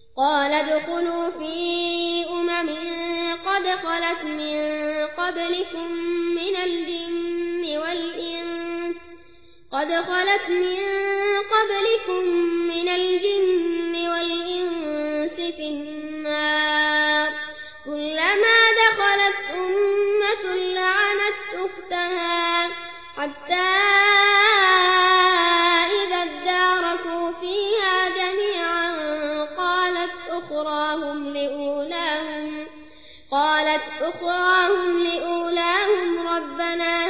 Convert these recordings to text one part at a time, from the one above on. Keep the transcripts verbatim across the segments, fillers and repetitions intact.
قال ادخلوا في أمم قد خلت من قبلكم من الجن والإنس قد خلت من قبلكم من الجن والإنس في النار كلما دخلت أمة لعنت أختها حتى إذا اداركوا فيها جميعا قالت أخراهم لأولاهم قالت أخراهم لأولاهم ربنا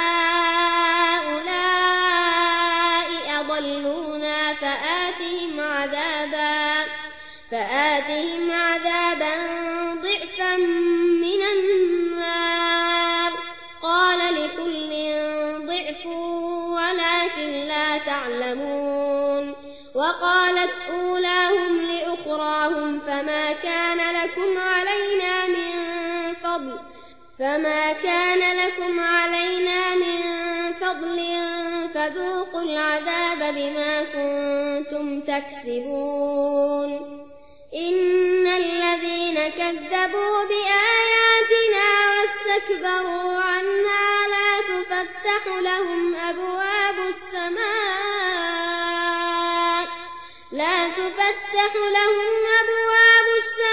هؤلاء أضلونا فآتهم عذابا فآتهم عذابا ضعفا من النار قال لكل ضعف ولكن لا تعلمون وقالت أولاهم لأخراهم فما كان لكم علينا من فضل فما كان لكم علينا من فضل فذوقوا العذاب بما كنتم تكسبون إن الذين كذبوا بآياتنا واستكبروا عنها لا تفتح لهم أبواب السماء لا تفتح لهم أبواب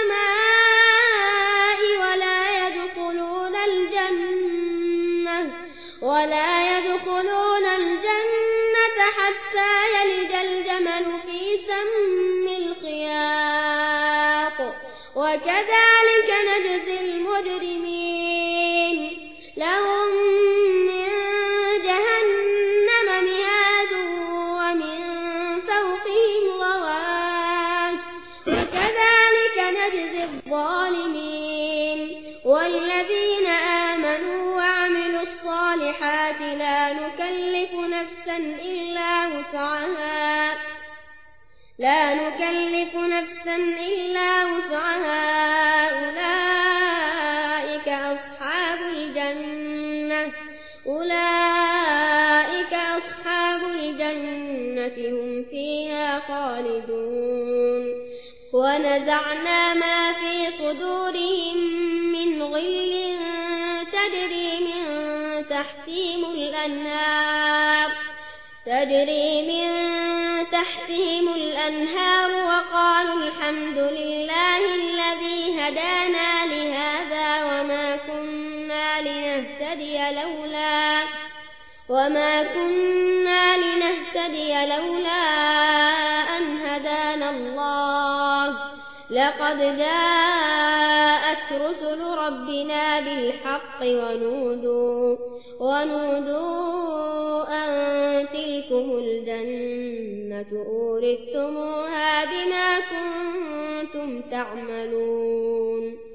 السماء ولا يدخلون الجنة ولا يدخلون الجنة حتى يلج الجمل في سم الخياط وكذلك نجزي المجرمين لهم من جهنم مهاد ومن فوقهم غواش وكذلك نجزي الظالمين والذين آمنوا وعملوا الصالحات لا نكلف نفسا إلا وسعها لا نكلف نفسا إلا وسعها أولئك أصحاب الجنة أولئك أصحاب الجنة هم فيها خالدون ونزعنا ما في صدورهم من غل تجري من تحتهم الأنهار تجري من تحتهم الأنهار وقالوا الحمد لله الذي هدانا لهذا وما كنا لنهتدي لولا وما كنا لنهتدي لولا أن هدانا الله لقد جاءت رسل ربنا بالحق ونودوا ونودوا أن تلكم الجنة أورثتموها بما كنتم تعملون